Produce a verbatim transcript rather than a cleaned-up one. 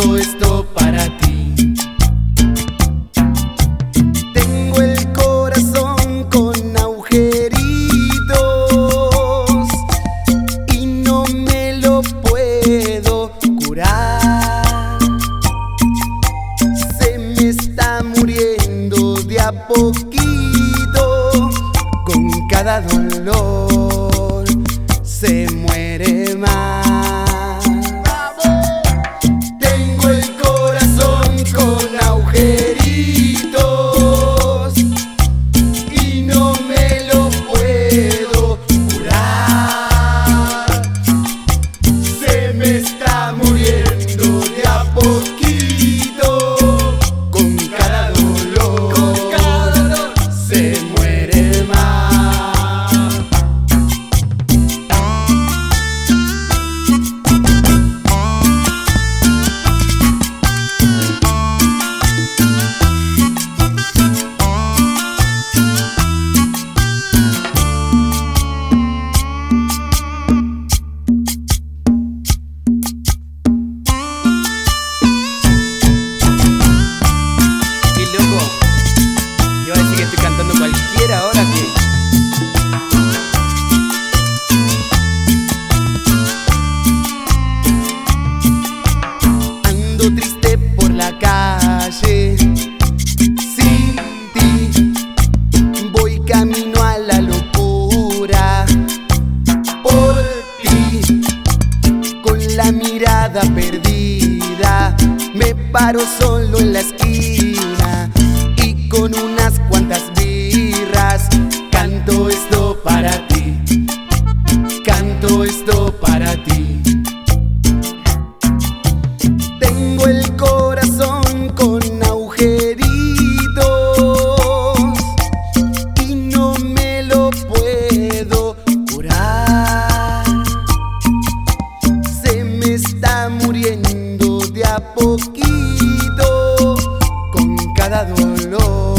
canto esto para ti. Tengo el corazón con agujeritos y no me lo puedo curar. Se me está muriendo de a poquito, con cada dolor se muere más. Tengo el corazón con agujeritos y no me lo puedo curar. Se me está muriendo de a poquito, con cada dolor, con cada dolor se muere más. Estoy cantando cualquiera ahora que... Ando triste por la calle, sin ti, voy camino a la locura. Por ti, con la mirada perdida, me paro solo en la esquina y con unas cuantas birras canto esto para ti, canto esto para ti. Tengo el corazón con agujeritos y no me lo puedo curar. Se me está muriendo de a poquito, con cada dolor